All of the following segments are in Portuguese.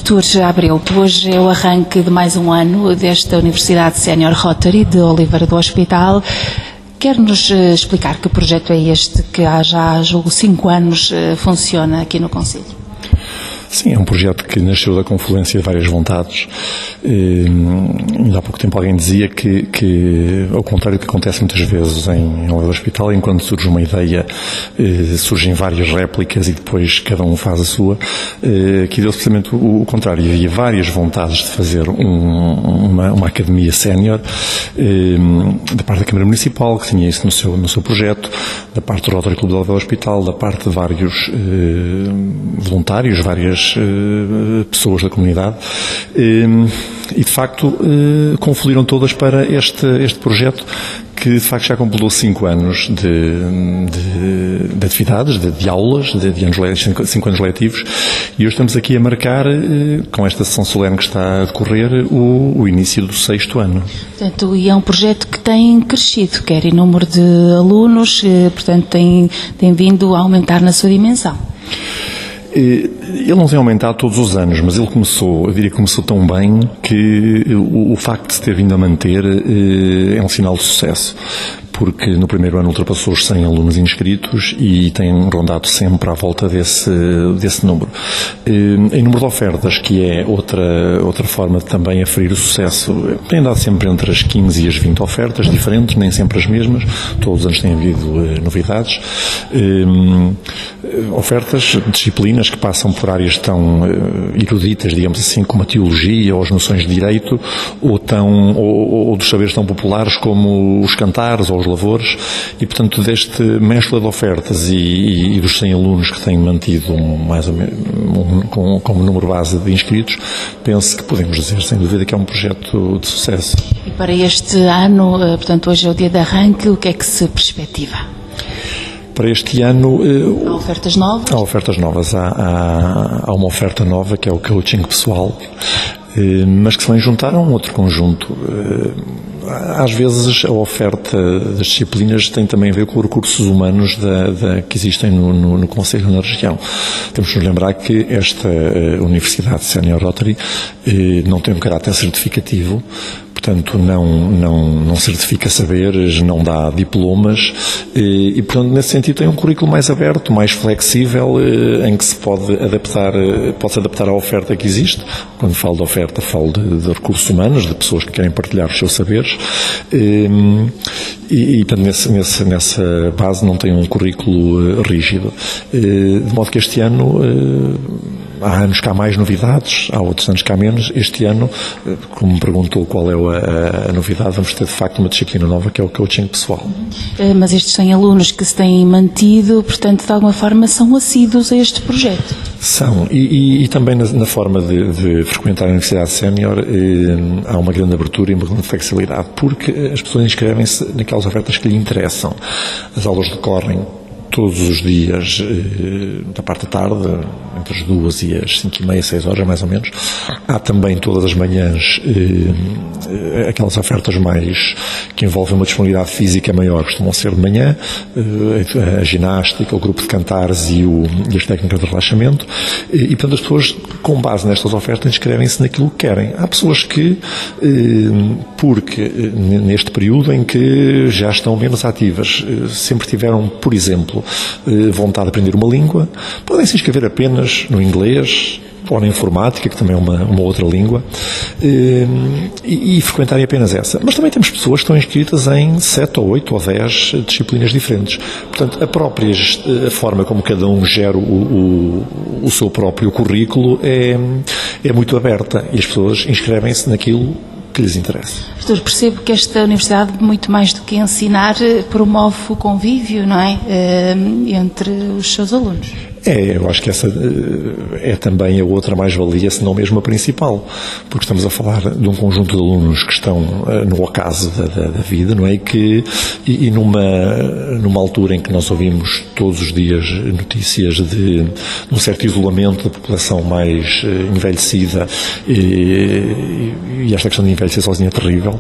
Artur Abreu, hoje é o arranque de mais um ano desta Universidade Sénior Rotary de Oliveira do Hospital. Quer-nos explicar que projeto é este que há já, julgo, 5 anos funciona aqui no concelho? Sim, é um projeto que nasceu da confluência de várias vontades. Ainda há pouco tempo alguém dizia que ao contrário do que acontece muitas vezes em Oliveira do Hospital, enquanto surge uma ideia, surgem várias réplicas e depois cada um faz a sua. Aqui deu-se precisamente o contrário. Havia várias vontades de fazer uma academia sénior, da parte da Câmara Municipal, que tinha isso no seu projeto, da parte do Rotary Clube de Oliveira do Hospital, da parte de vários voluntários, várias pessoas da comunidade, e de facto confluíram todas para este projeto que de facto já completou 5 anos de atividades, de aulas, de anos, 5 anos letivos, e hoje estamos aqui a marcar, com esta sessão solene que está a decorrer, o início do 6º ano. Portanto, e é um projeto que tem crescido, quer em número de alunos, portanto tem vindo a aumentar na sua dimensão. Ele não tem aumentado todos os anos, mas ele começou, eu diria que começou tão bem que o facto de se ter vindo a manter é um sinal de sucesso, porque no primeiro ano ultrapassou os 100 alunos inscritos e tem rondado sempre à volta desse número. Em número de ofertas, que é outra forma de também aferir o sucesso, tem dado sempre entre as 15 e as 20 ofertas diferentes, nem sempre as mesmas, todos os anos tem havido novidades. Ofertas, disciplinas que passam por áreas tão eruditas, digamos assim, como a teologia ou as noções de direito, ou dos saberes tão populares como os cantares ou os lavores, e portanto deste mescla de ofertas e dos 100 alunos que têm mantido mais ou menos como número base de inscritos, penso que podemos dizer sem dúvida que é um projeto de sucesso. E para este ano, portanto hoje é o dia de arranque, o que é que se perspectiva? Para este ano... Há ofertas novas? Há ofertas novas. Há uma oferta nova que é o coaching pessoal, mas que se vem juntar a um outro conjunto. Às vezes a oferta das disciplinas tem também a ver com os recursos humanos que existem no Concelho, na região. Temos que nos lembrar que esta Universidade Sénior Rotary não tem um caráter certificativo, portanto não certifica saberes, não dá diplomas e portanto nesse sentido tem um currículo mais aberto, mais flexível, em que se pode-se adaptar à oferta que existe. Quando falo de oferta, falo de recursos humanos, de pessoas que querem partilhar os seus saberes e portanto nessa base não tem um currículo rígido. De modo que este ano há anos que há mais novidades, há outros anos que há menos. Este ano, como me perguntou qual é a novidade, vamos ter de facto uma disciplina nova que é o coaching pessoal. Mas estes 100 alunos que se têm mantido, portanto, de alguma forma são assíduos a este projeto? São, e também na forma de frequentar a Universidade Sénior há uma grande abertura e uma grande flexibilidade, porque as pessoas inscrevem-se naquelas ofertas que lhe interessam. As aulas decorrem todos os dias, da parte da tarde, entre as 2 e as 5h30, 6 horas mais ou menos. Há também todas as manhãs aquelas ofertas mais que envolvem uma disponibilidade física maior, costumam ser de manhã, a ginástica, o grupo de cantares e as técnicas de relaxamento, e portanto as pessoas, com base nestas ofertas, inscrevem-se naquilo que querem. Há pessoas que, porque neste período em que já estão menos ativas, sempre tiveram, por exemplo, vontade de aprender uma língua, podem se inscrever apenas no inglês ou na informática, que também é uma outra língua, e frequentarem apenas essa. Mas também temos pessoas que estão inscritas em 7 ou 8 ou 10 disciplinas diferentes. Portanto, a forma como cada um gera o seu próprio currículo é muito aberta, e as pessoas inscrevem-se naquilo que lhes interessa. Professor, percebo que esta universidade, muito mais do que ensinar, promove o convívio, não é? Entre os seus alunos. Eu acho que essa é também a outra mais-valia, se não mesmo a principal, porque estamos a falar de um conjunto de alunos que estão no ocaso da vida, não é? E numa altura em que nós ouvimos todos os dias notícias de um certo isolamento da população mais envelhecida, e esta questão de envelhecer sozinha é terrível,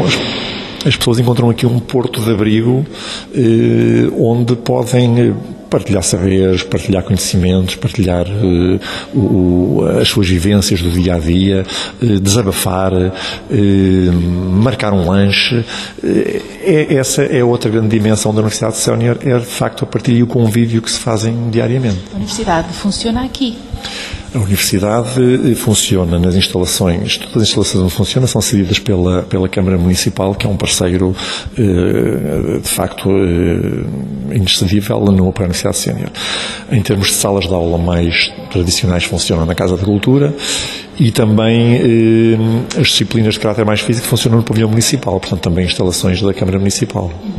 as pessoas encontram aqui um porto de abrigo onde podem partilhar saberes, partilhar conhecimentos, partilhar as suas vivências do dia-a-dia, desabafar, marcar um lanche. Essa é outra grande dimensão da Universidade Sénior, é de facto a partilha e o convívio que se fazem diariamente. A Universidade funciona aqui? A Universidade funciona nas instalações, todas as instalações onde funciona são cedidas pela Câmara Municipal, que é um parceiro de facto inexcedível para a Universidade Sénior. Em termos de salas de aula mais tradicionais, funcionam na Casa da Cultura, e também as disciplinas de caráter mais físico funcionam no pavilhão municipal, portanto também instalações da Câmara Municipal.